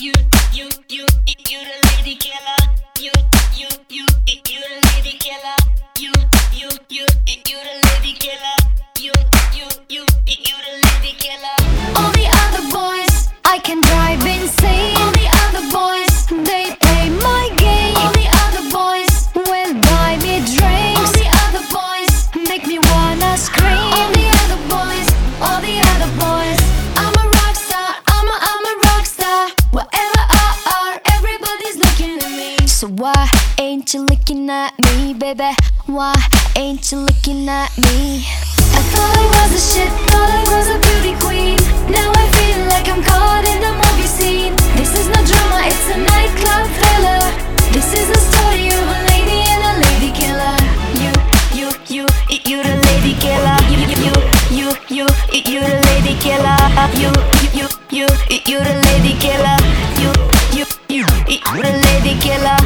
you the lady killer. You the lady killer. You the lady killer. You the lady killer. All the other boys, I can drive insane. All the other boys, they play my game. All the other boys will buy me drinks. All the other boys make me wanna scream. All the other boys, I'm a rock star. I'm a rock star. Wherever I are, everybody's looking at me. So why ain't you looking at me, baby? Why ain't you looking at me? I thought I was a shit, thought I was a beauty queen. Now I feel like I'm caught in the movie scene. This is no drama, it's a nightclub thriller. This is the story of a lady and a lady killer. You the lady killer. You the lady killer. You the lady killer. You the lady killer.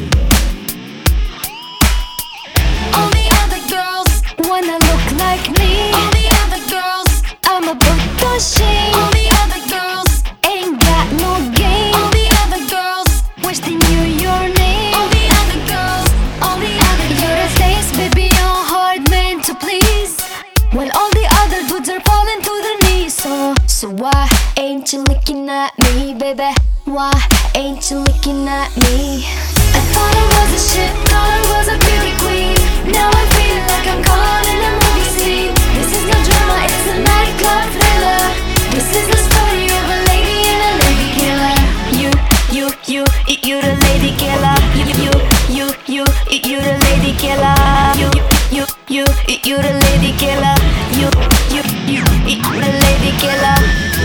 All the other girls wanna look like me. All the other girls, I'm a book machine. All the other girls ain't got no game. All the other girls wish they knew your name. All the other girls, you're a face, baby, you're hard man to please. When all the other dudes are falling to their knees. So why ain't you looking at me, baby? Why ain't you looking at me? I thought I was a shit, thought I was a beauty queen. Now I feel like I'm caught in a movie scene. This is no drama, it's a nightclub thriller. This is the story of a lady and a lady killer. You the lady killer. You the lady killer. You the lady killer. You the lady killer.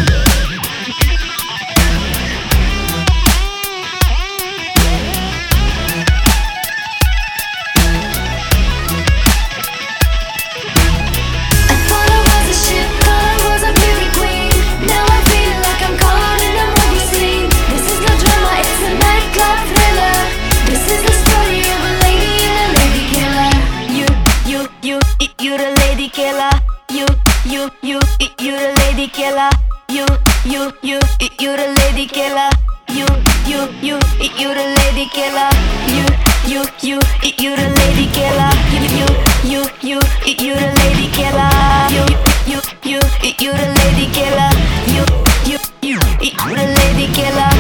You the lady killer. You the lady killer. You the lady killer. You the lady killer. You the lady killer. You the lady killer. You the lady killer. You the lady killer.